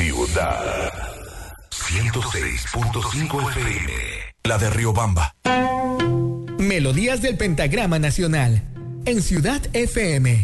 Ciudad 106.5 FM. La de Riobamba. Melodías del Pentagrama Nacional en Ciudad FM.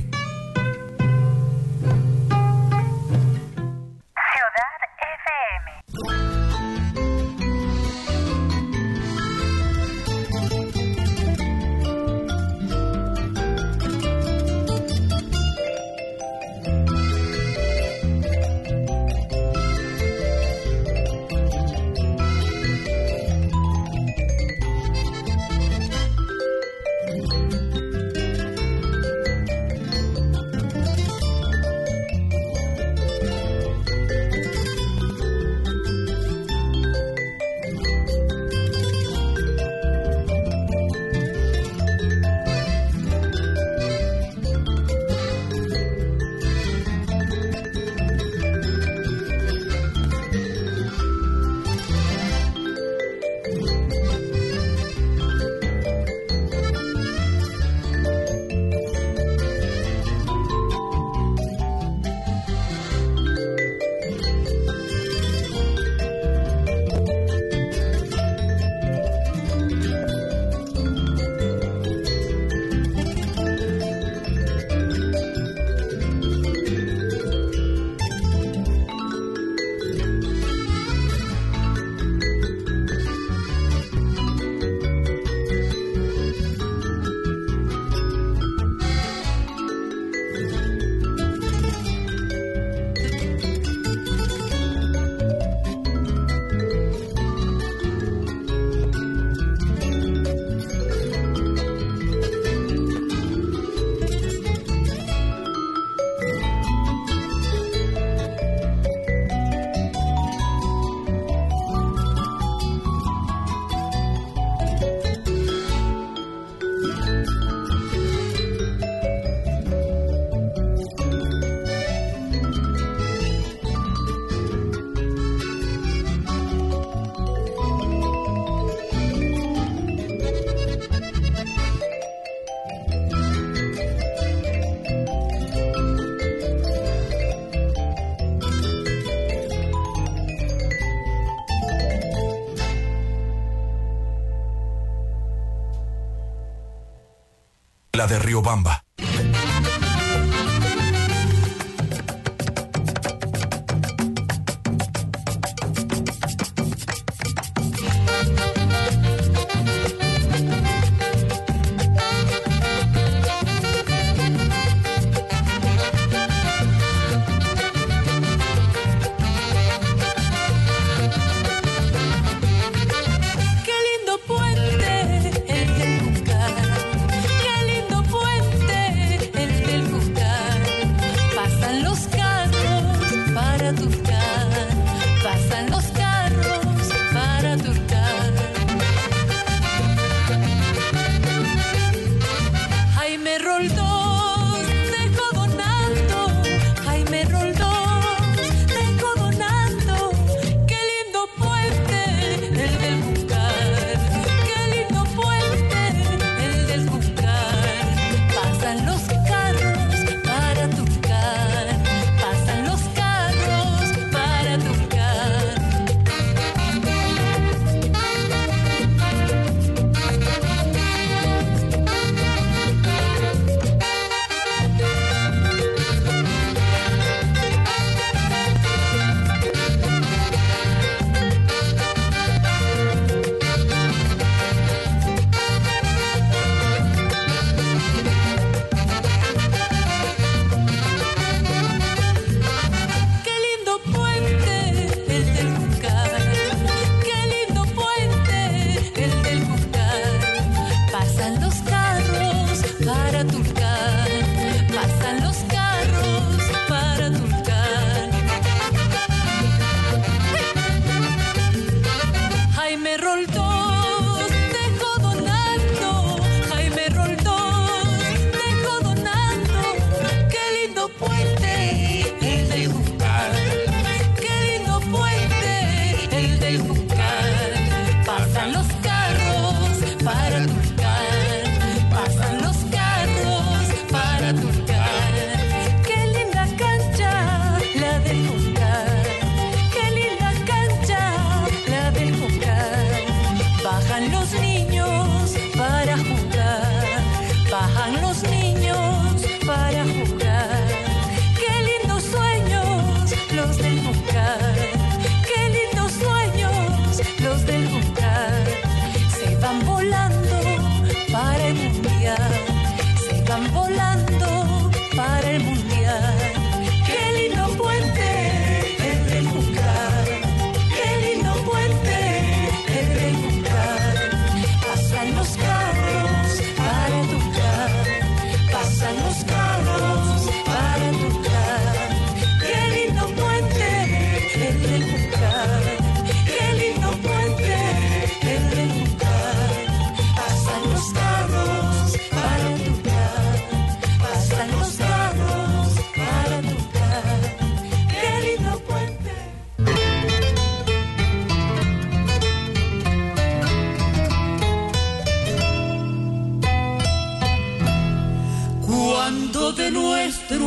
La de Riobamba. Qué lindo puente el de Cucar, qué lindo puente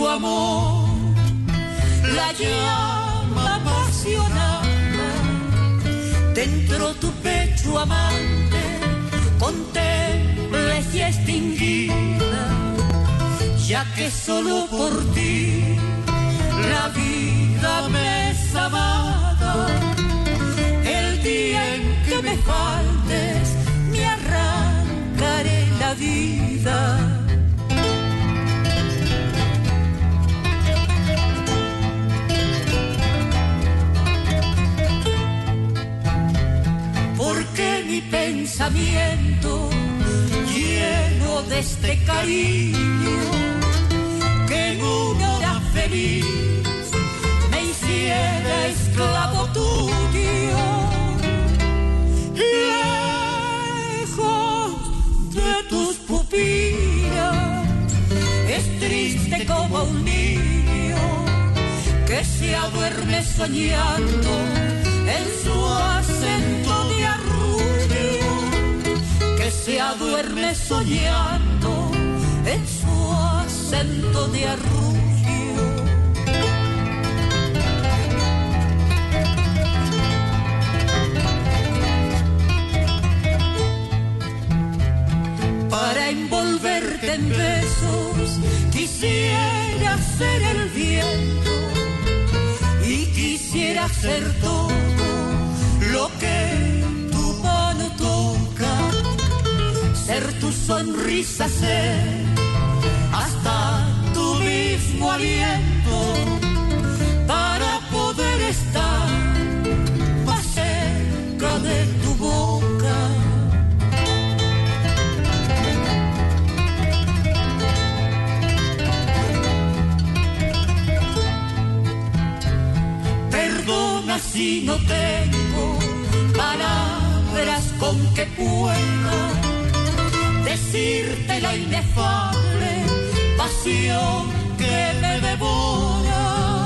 amor, la llama apasionada, dentro tu pecho amante, contemple y extinguida, ya que solo por ti la vida me es amada. El día en que me faltes, me arrancaré la vida. Porque mi pensamiento, lleno de este cariño, que en una hora feliz me hiciera esclavo tuyo, lejos de tus pupilas, es triste como un niño que se duerme soñando en su acento de arrullo, que se duerme soñando en su acento de arrullo. Para envolverte en besos quisiera ser el viento y quisiera ser todo lo que tu mano toca, ser tu sonrisa, ser hasta tu mismo aliento, para poder estar más cerca de tu boca. Perdona si no tengo palabras con que pueda decirte la inefable pasión que me devora.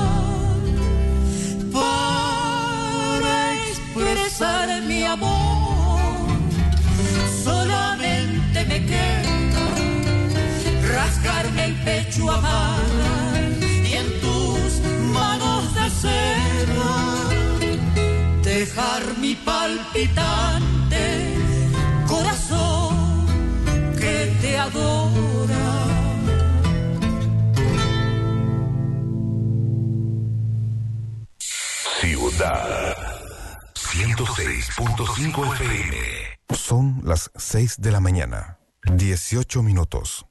Para expresar mi amor solamente me queda rasgarme el pecho a amar y en tus manos de seda dejar mi palpitante corazón que te adora. Ciudad 106.5 FM. Son las 6 de la mañana, 18 minutos.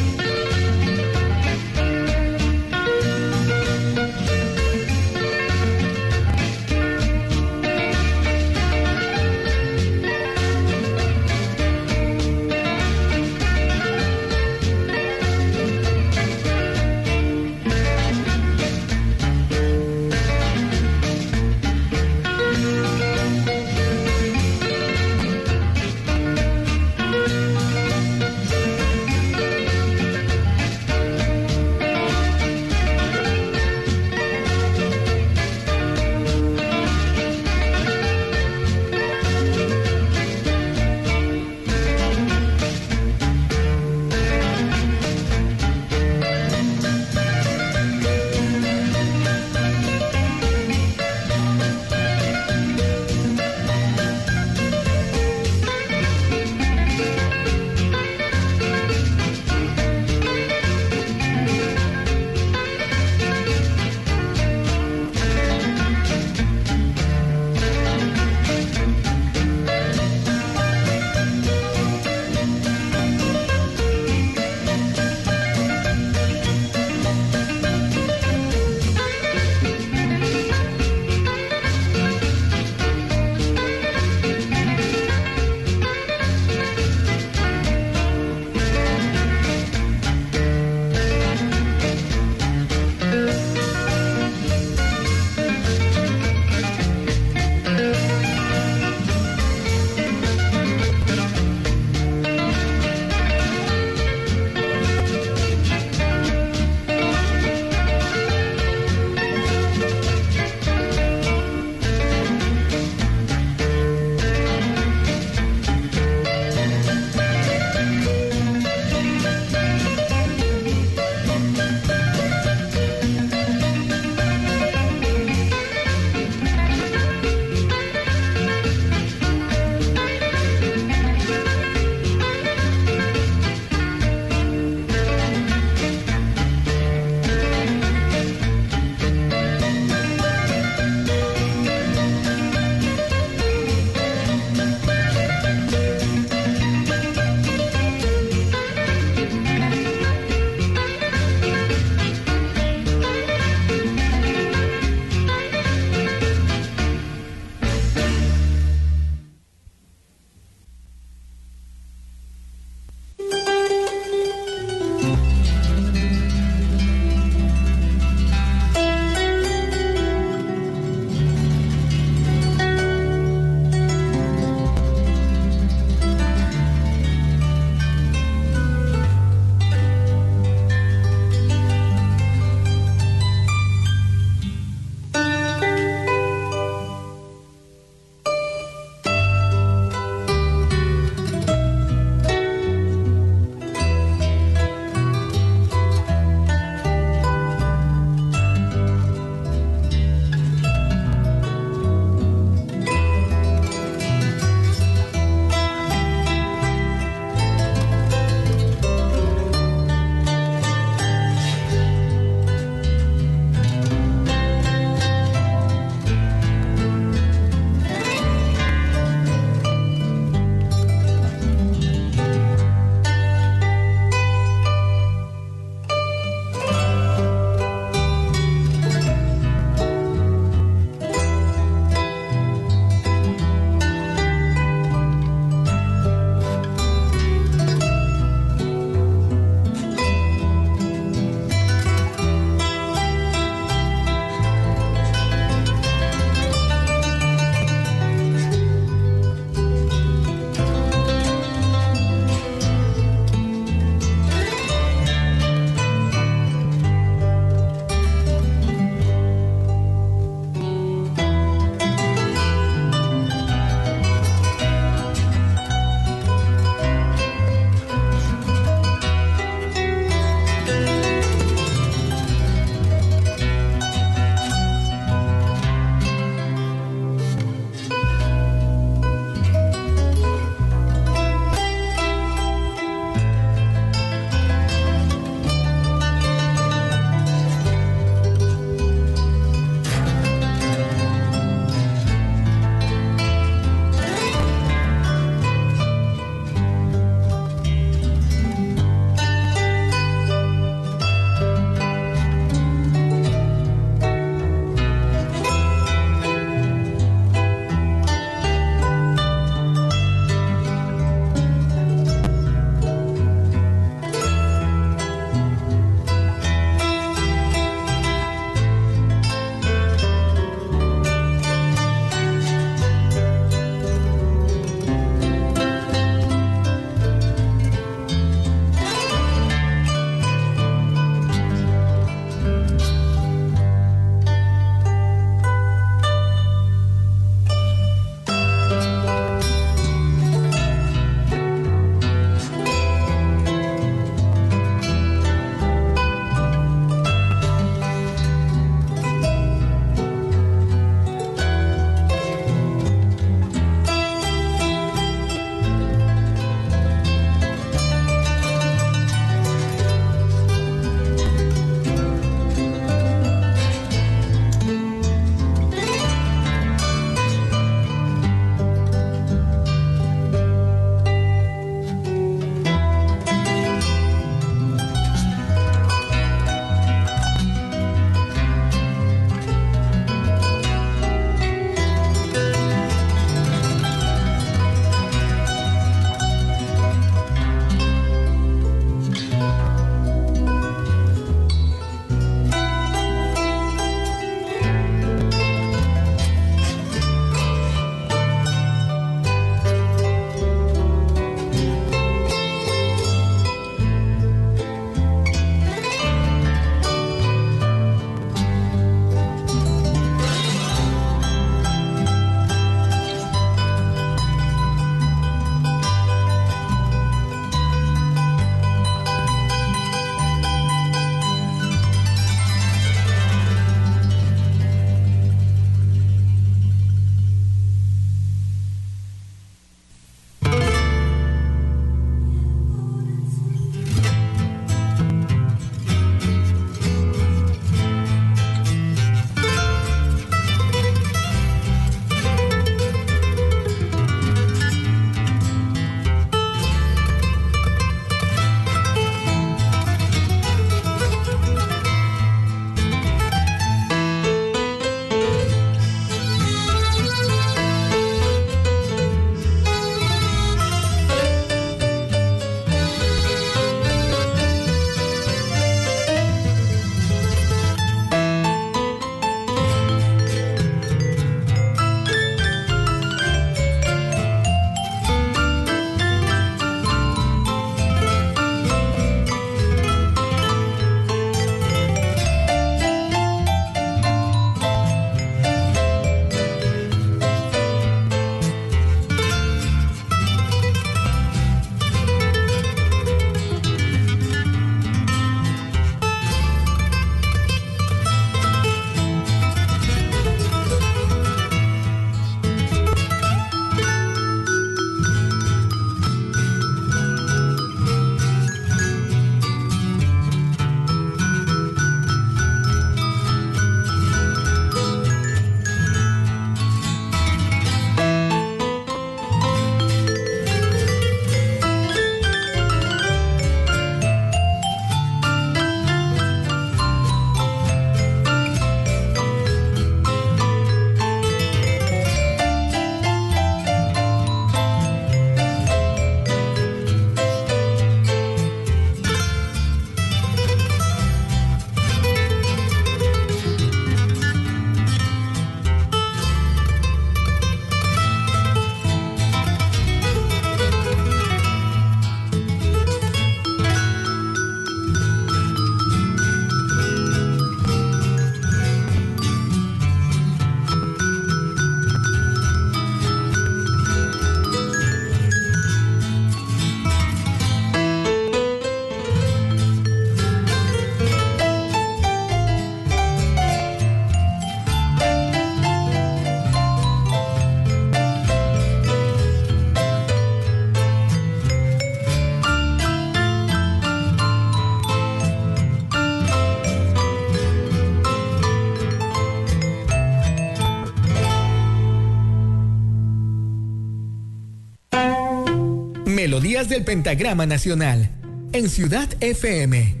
Melodías del Pentagrama Nacional en Ciudad FM.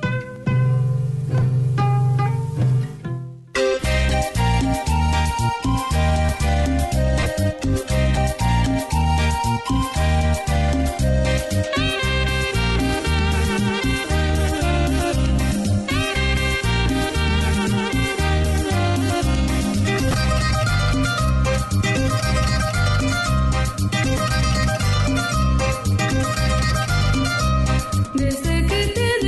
Desde que te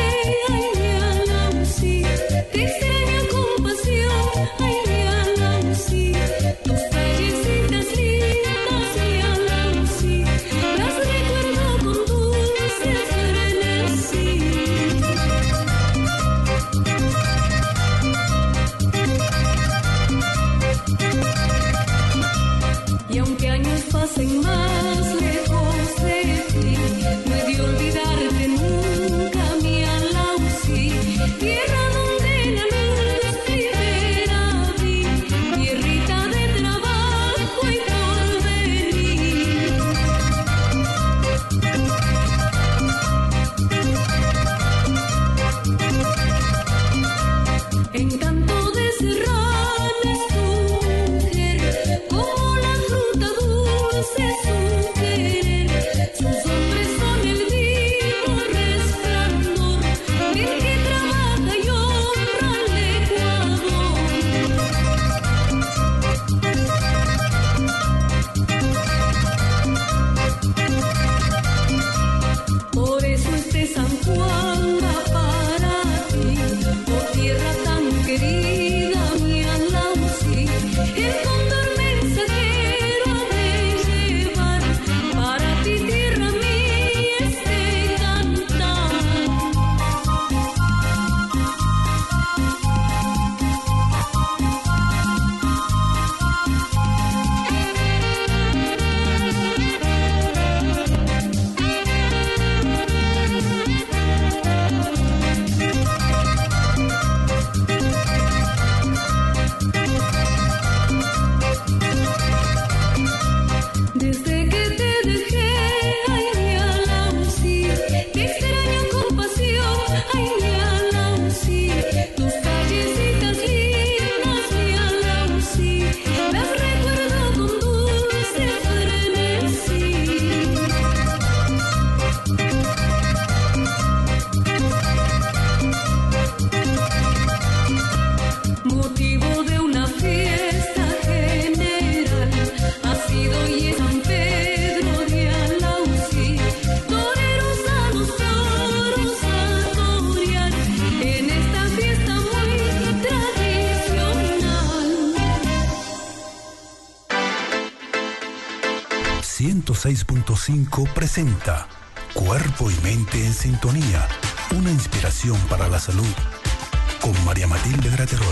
...106.5 presenta Cuerpo y Mente en Sintonía, una inspiración para la salud, con María Matilde Graterol.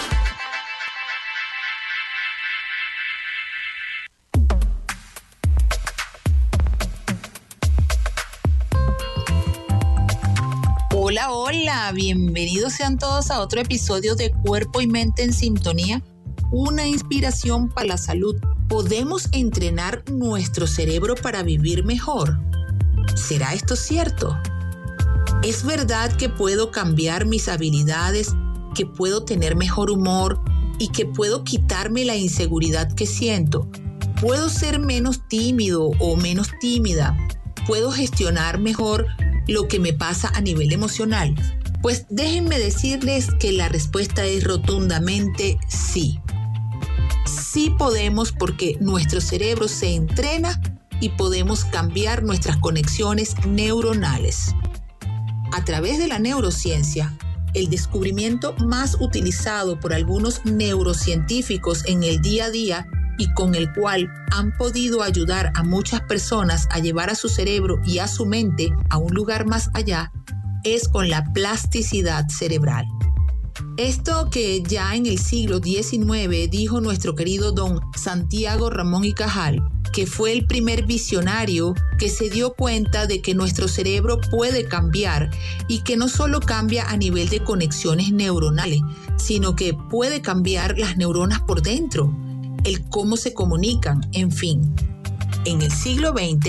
Hola, hola, bienvenidos sean todos a otro episodio de Cuerpo y Mente en Sintonía, una inspiración para la salud. ¿Podemos entrenar nuestro cerebro para vivir mejor? ¿Será esto cierto? ¿Es verdad que puedo cambiar mis habilidades, que puedo tener mejor humor y que puedo quitarme la inseguridad que siento? ¿Puedo ser menos tímido o menos tímida? ¿Puedo gestionar mejor lo que me pasa a nivel emocional? Pues déjenme decirles que la respuesta es rotundamente sí. Sí podemos, porque nuestro cerebro se entrena y podemos cambiar nuestras conexiones neuronales. A través de la neurociencia, el descubrimiento más utilizado por algunos neurocientíficos en el día a día y con el cual han podido ayudar a muchas personas a llevar a su cerebro y a su mente a un lugar más allá, es con la plasticidad cerebral. Esto que ya en el siglo XIX dijo nuestro querido don Santiago Ramón y Cajal, que fue el primer visionario que se dio cuenta de que nuestro cerebro puede cambiar y que no solo cambia a nivel de conexiones neuronales, sino que puede cambiar las neuronas por dentro, el cómo se comunican, en fin. En el siglo XX,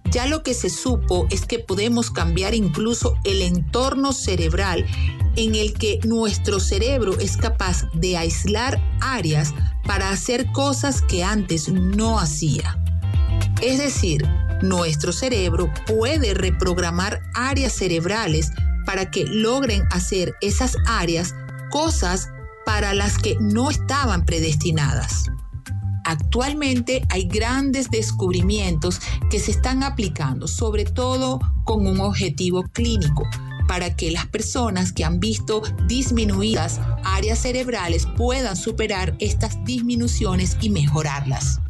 Ya lo que se supo es que podemos cambiar incluso el entorno cerebral en el que nuestro cerebro es capaz de aislar áreas para hacer cosas que antes no hacía. Es decir, nuestro cerebro puede reprogramar áreas cerebrales para que logren hacer esas áreas cosas para las que no estaban predestinadas. Actualmente hay grandes descubrimientos que se están aplicando, sobre todo con un objetivo clínico, para que las personas que han visto disminuidas áreas cerebrales puedan superar estas disminuciones y mejorarlas.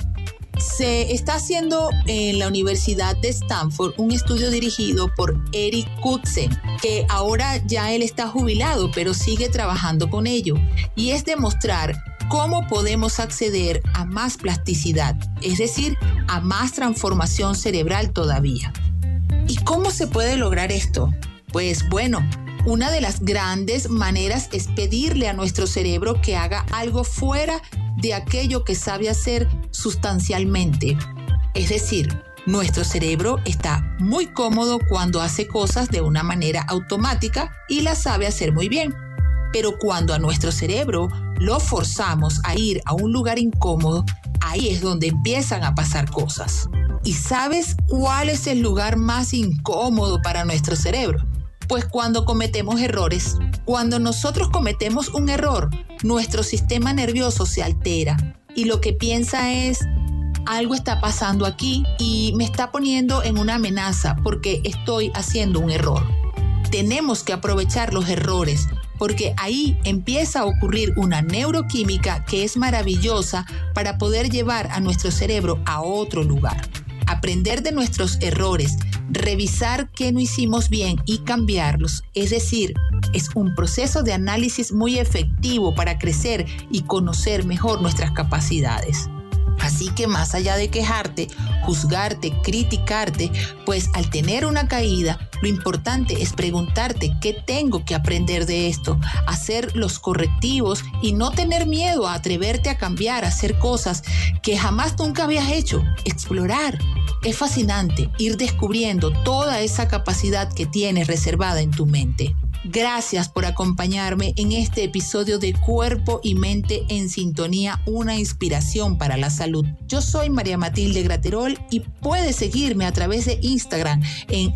Se está haciendo en la Universidad de Stanford un estudio dirigido por Eric Kutzen, que ahora ya él está jubilado, pero sigue trabajando con ello, y es demostrar cómo podemos acceder a más plasticidad, es decir, a más transformación cerebral todavía. ¿Y cómo se puede lograr esto? Pues bueno, una de las grandes maneras es pedirle a nuestro cerebro que haga algo fuera de aquello que sabe hacer sustancialmente. Es decir, nuestro cerebro está muy cómodo cuando hace cosas de una manera automática y las sabe hacer muy bien. Pero cuando a nuestro cerebro lo forzamos a ir a un lugar incómodo, ahí es donde empiezan a pasar cosas. ¿Y sabes cuál es el lugar más incómodo para nuestro cerebro? Pues cuando cometemos errores. Cuando nosotros cometemos un error, nuestro sistema nervioso se altera y lo que piensa es: algo está pasando aquí y me está poniendo en una amenaza porque estoy haciendo un error. Tenemos que aprovechar los errores porque ahí empieza a ocurrir una neuroquímica que es maravillosa para poder llevar a nuestro cerebro a otro lugar. Aprender de nuestros errores, revisar qué no hicimos bien y cambiarlos. Es decir, es un proceso de análisis muy efectivo para crecer y conocer mejor nuestras capacidades. Así que más allá de quejarte, juzgarte, criticarte, pues al tener una caída, lo importante es preguntarte qué tengo que aprender de esto, hacer los correctivos y no tener miedo a atreverte a cambiar, a hacer cosas que jamás nunca habías hecho, explorar. Es fascinante ir descubriendo toda esa capacidad que tienes reservada en tu mente. Gracias por acompañarme en este episodio de Cuerpo y Mente en Sintonía, una inspiración para la salud. Yo soy María Matilde Graterol y puedes seguirme a través de Instagram en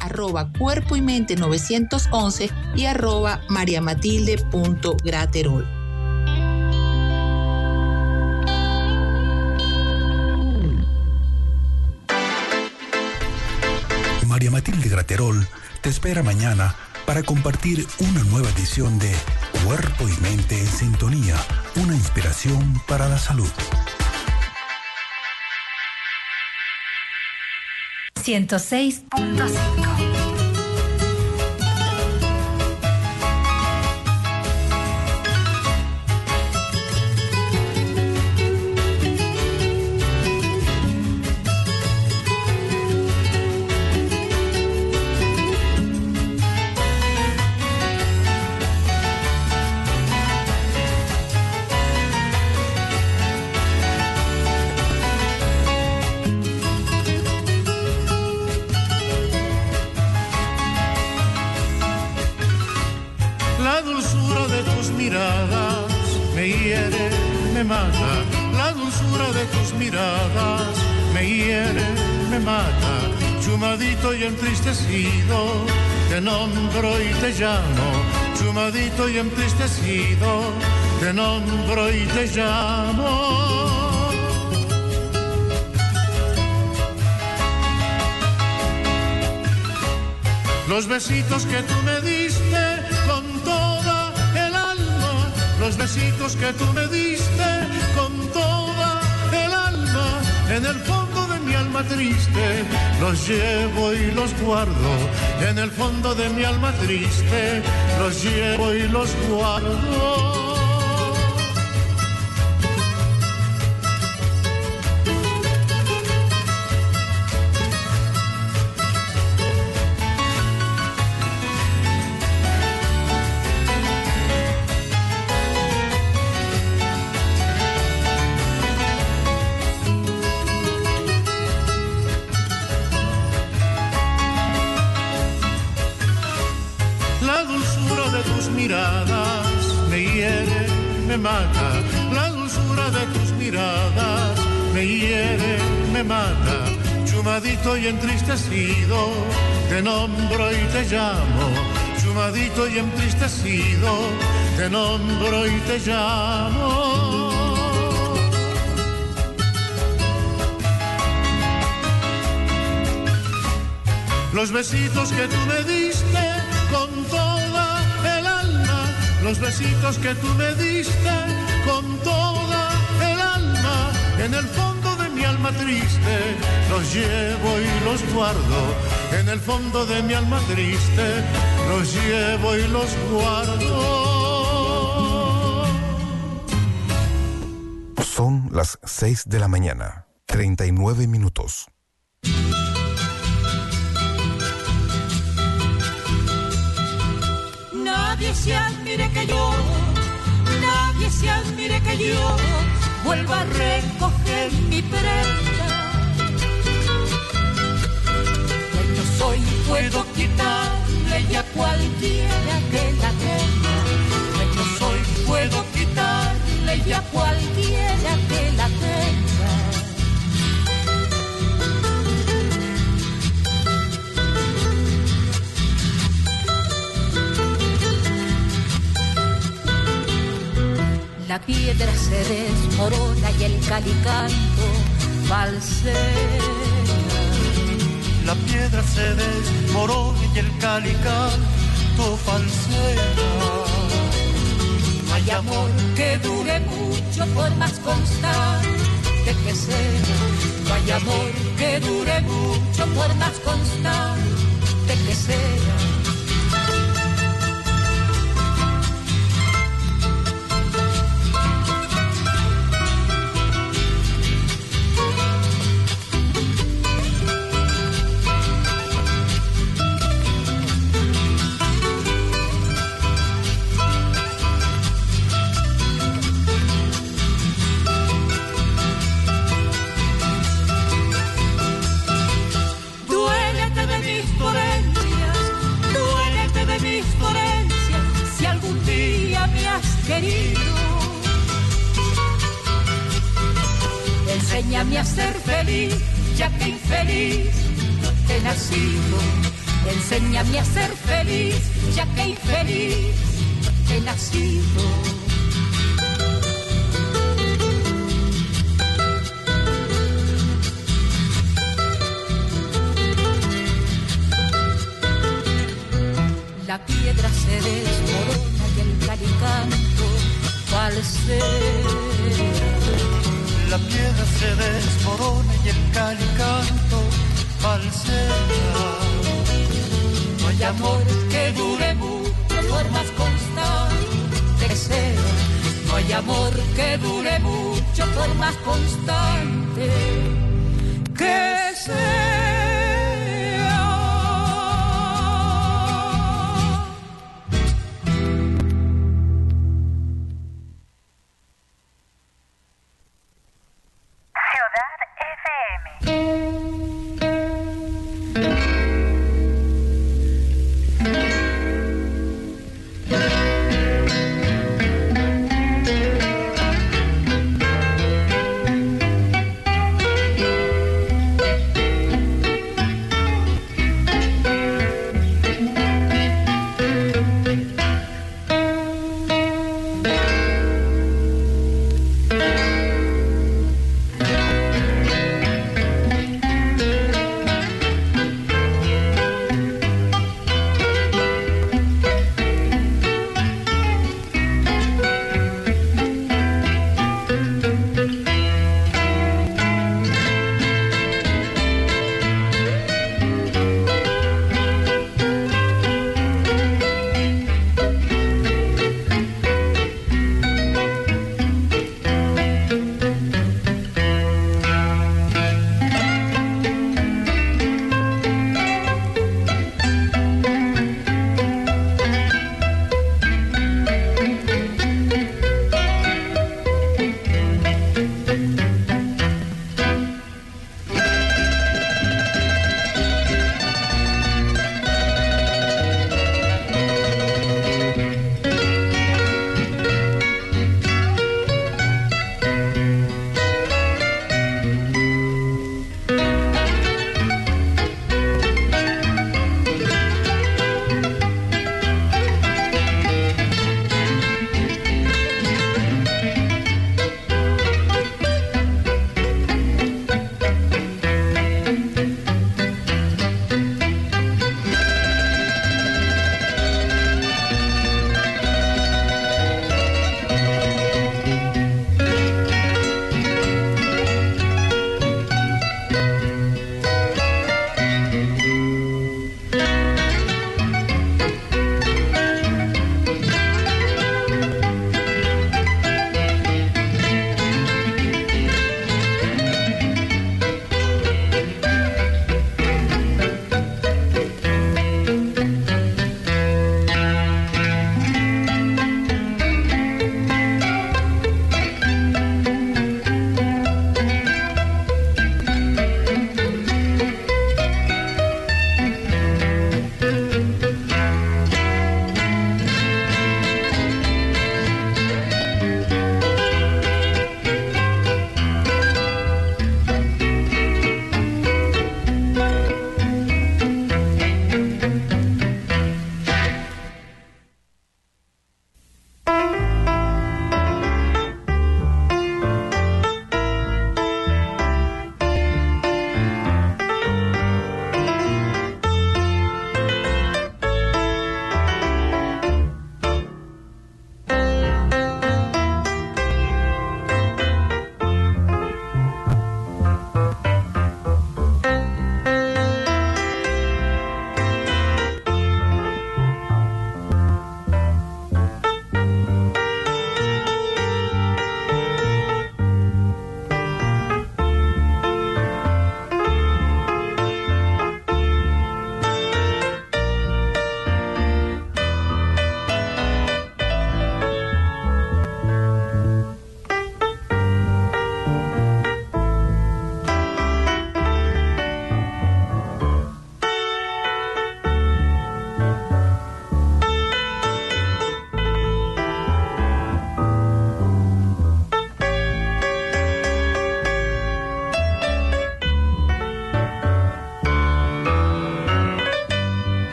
@cuerpoymente911 y @mariamatilde.graterol. María Matilde Graterol te espera mañana para compartir una nueva edición de Cuerpo y Mente en Sintonía, una inspiración para la salud. 106.5. La dulzura de tus miradas me hiere, me mata. La dulzura de tus miradas me hiere, me mata. Chumadito y entristecido, te nombro y te llamo. Chumadito y entristecido, te nombro y te llamo. Los besitos que tú me diste con toda el alma, los besitos que tú me diste con toda el alma, en el fondo de mi alma triste, los llevo y los guardo, en el fondo de mi alma triste, los llevo y los guardo. mata, la dulzura de tus miradas me hiere, me mata. Chumadito y entristecido, te nombro y te llamo. Chumadito y entristecido, te nombro y te llamo. Los besitos que tú me diste con toda el alma, los besitos que tú me diste con toda el alma, en el fondo de mi alma triste los llevo y los guardo, en el fondo de mi alma triste los llevo y los guardo. Son las 6 de la mañana, 39 minutos. Nadie se admire que yo, nadie se admire que yo vuelva a recoger mi prenda. Que yo soy, puedo quitarle ya cualquiera que la tenga. Que yo soy, puedo quitarle ya cualquiera que la tenga. La piedra se desmorona y el calicanto falsea. La piedra se desmorona y el calicanto falsea. No hay amor que dure mucho por más constante que sea. No hay amor que dure mucho por más constante que sea. Enséñame a ser feliz, ya que infeliz he nacido. Enséñame a ser feliz, ya que infeliz he nacido. La piedra se desmorona y el calicanto falsea. La piedra se desmorona y el calicanto falsea. No hay amor que dure mucho por más constante que sea. No hay amor que dure mucho por más constante que sea.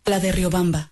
La de Riobamba.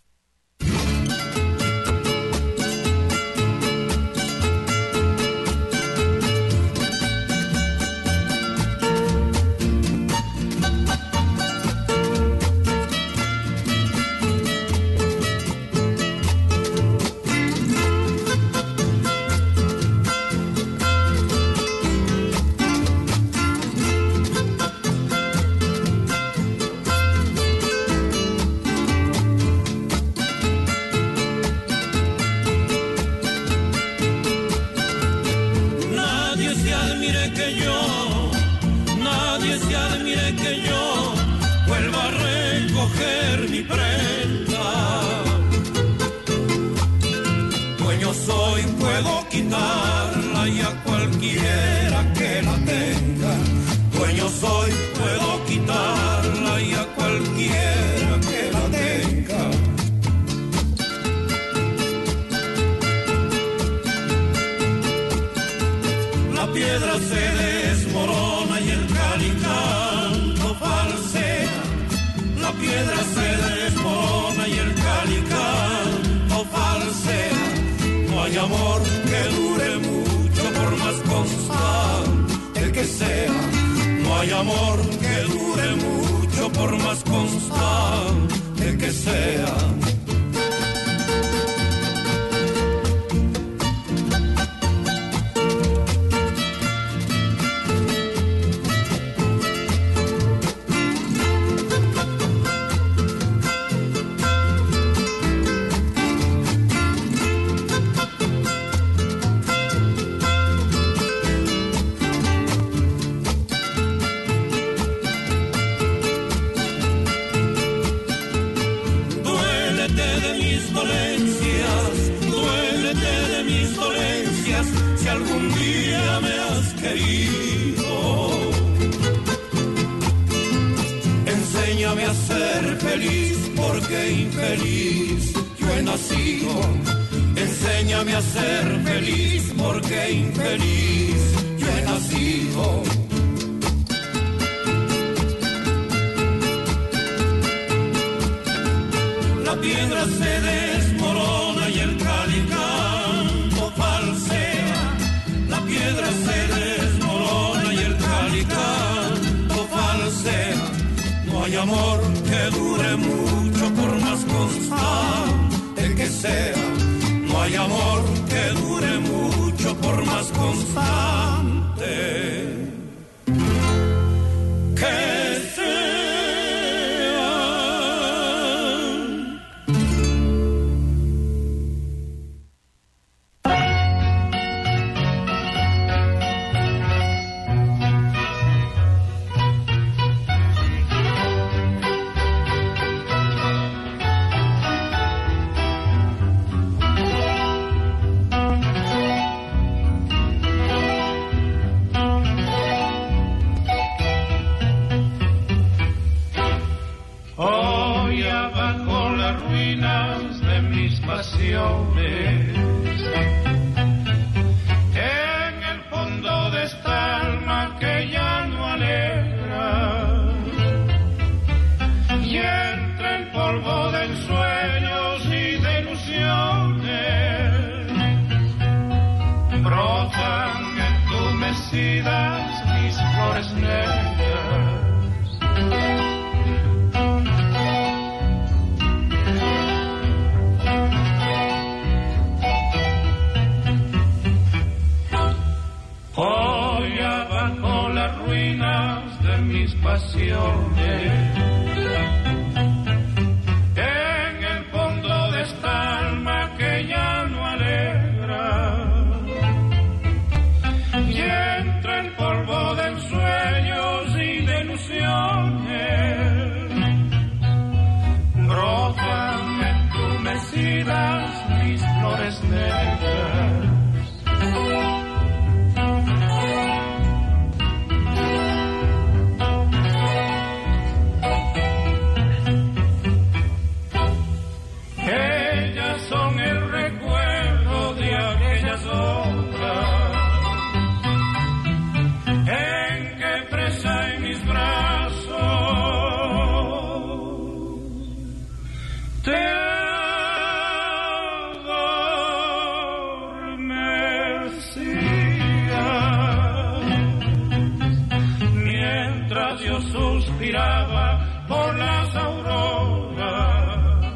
por las auroras,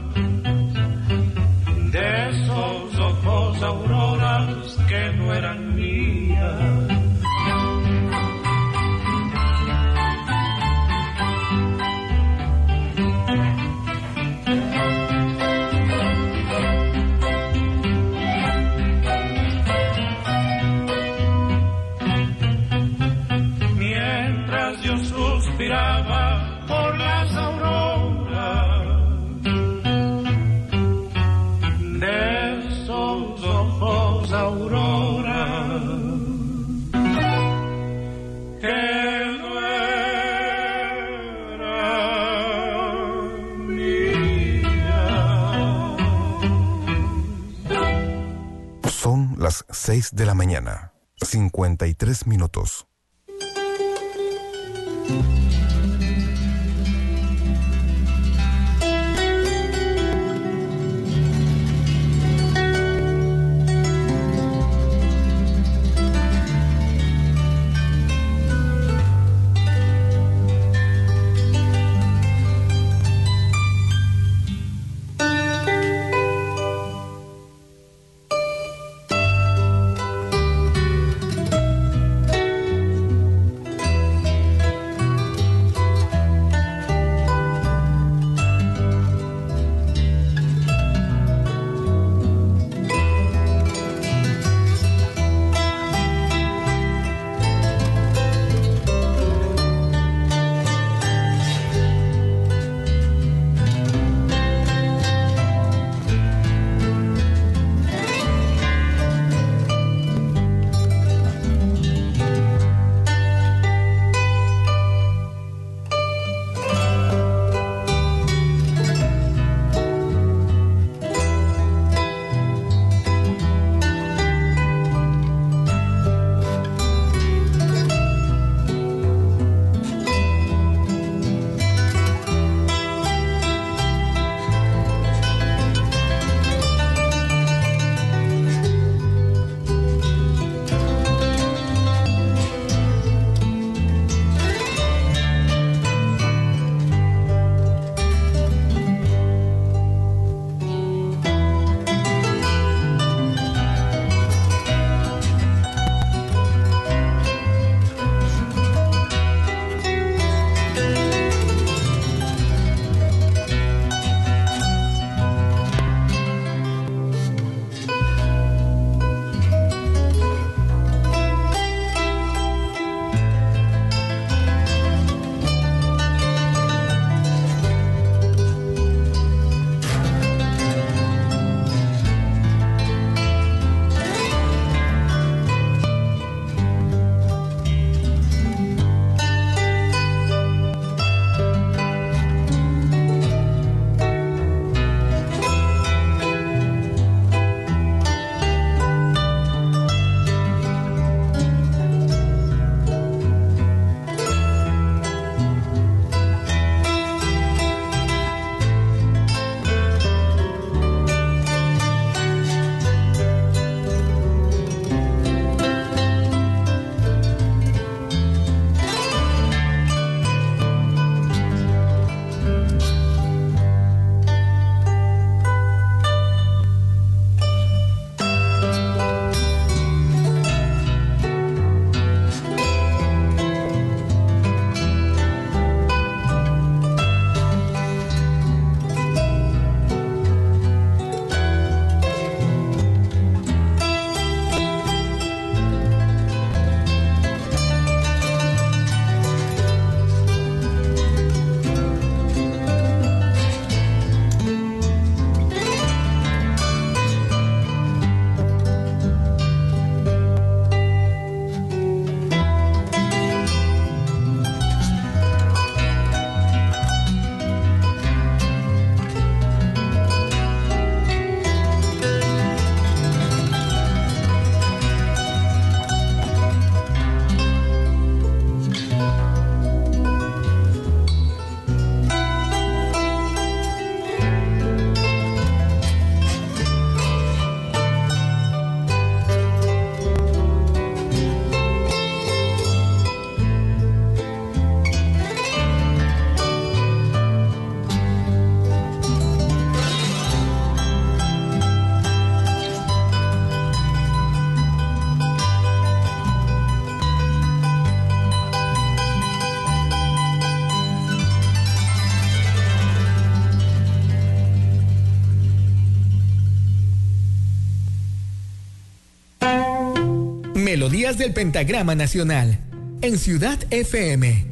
de esos ojos auroras que no eran mías. Mientras yo suspiraba por las auroras, de esos ojos auroras que no eran mías. Son las 6 de la mañana, 53 minutos. melodías del pentagrama nacional. En Ciudad FM.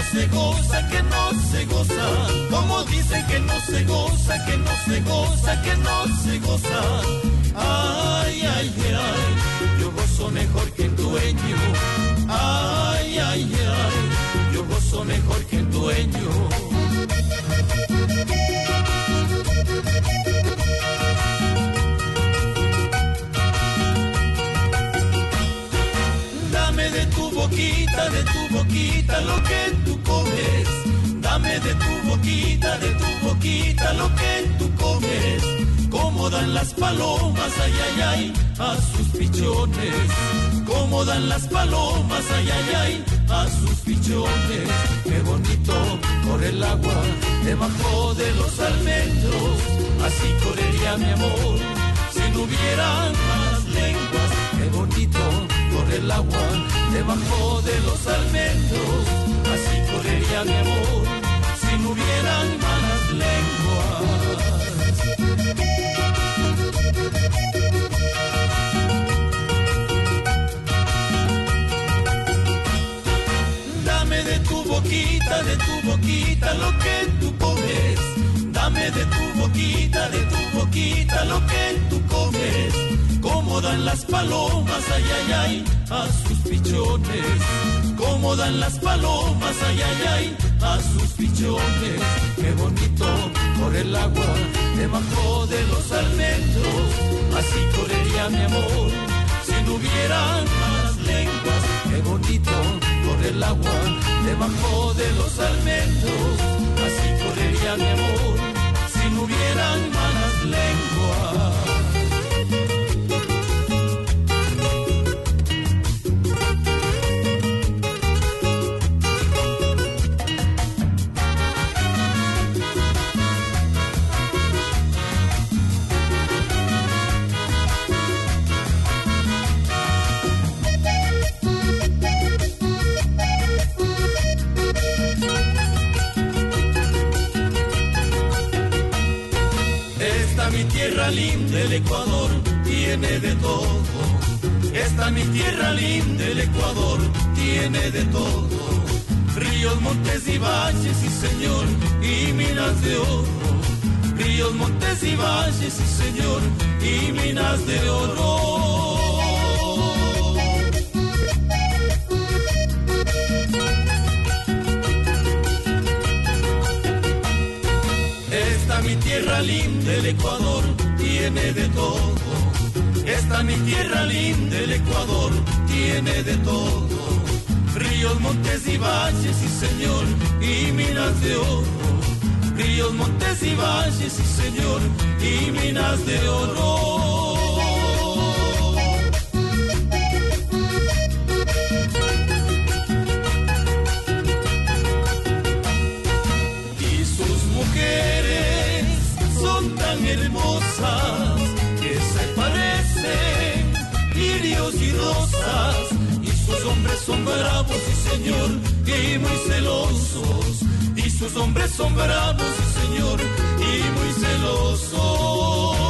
se goza, que no se goza. Como dicen que no se goza, que no se goza, que no se goza. Ay, ay, ay, yo gozo mejor que el dueño. Ay, ay, ay, yo gozo mejor que el dueño. Dame de tu boquita lo que tú comes. Dame de tu boquita lo que tú comes. Como dan las palomas, ay, ay, ay, a sus pichones. Como dan las palomas, ay, ay, ay, a sus pichones. Qué bonito corre el agua debajo de los almendros. Así correría mi amor si no hubieran más lenguas. Qué bonito corre el agua debajo de los almendros. Así correría mi amor si no hubieran malas lenguas. Dame de tu boquita lo que tú comes. Dame de tu boquita lo que tú comes. Como dan las palomas, ay, ay, ay, a sus pichones. Como dan las palomas, ay, ay, ay, a sus pichones. Qué bonito corre el agua debajo de los almendros. Así correría mi amor si no hubieran más lenguas. Qué bonito corre el agua debajo de los almendros. Así correría mi amor si no hubieran malas lenguas. Tierra linda, el Ecuador tiene de todo. Esta mi tierra linda, el Ecuador tiene de todo. Ríos, montes y valles, sí señor, y minas de oro. Ríos, montes y valles, sí señor, y minas de oro. Esta mi tierra linda, el Ecuador tiene de todo. Esta mi tierra linda, el Ecuador tiene de todo. Ríos, montes y valles, sí señor, y minas de oro. Ríos, montes y valles, sí señor, y minas de oro. Y sus mujeres son tan hermosas que se parecen lirios y rosas. Y sus hombres son bravos, sí señor, y muy celosos. Y sus hombres son bravos, sí señor, y muy celosos.